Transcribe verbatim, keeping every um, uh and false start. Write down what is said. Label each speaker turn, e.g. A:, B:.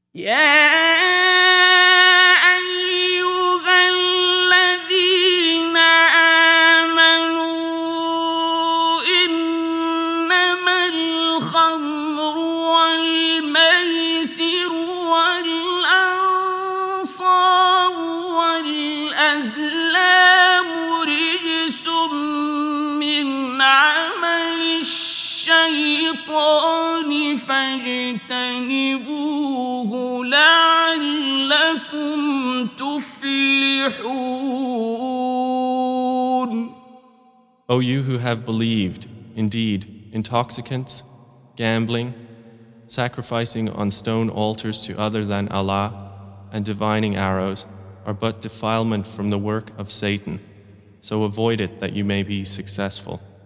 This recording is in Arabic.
A: يا أيها الذين آمنوا إنما الخمر والميسر والأنصاب والأزلام رجس من عمل الشيطان فاجتنبوه لعلكم تفلحون.
B: O you who have believed, indeed, intoxicants, gambling, sacrificing on stone altars to other than Allah, and divining arrows are but defilement from the work of Satan, so avoid it that you may be successful.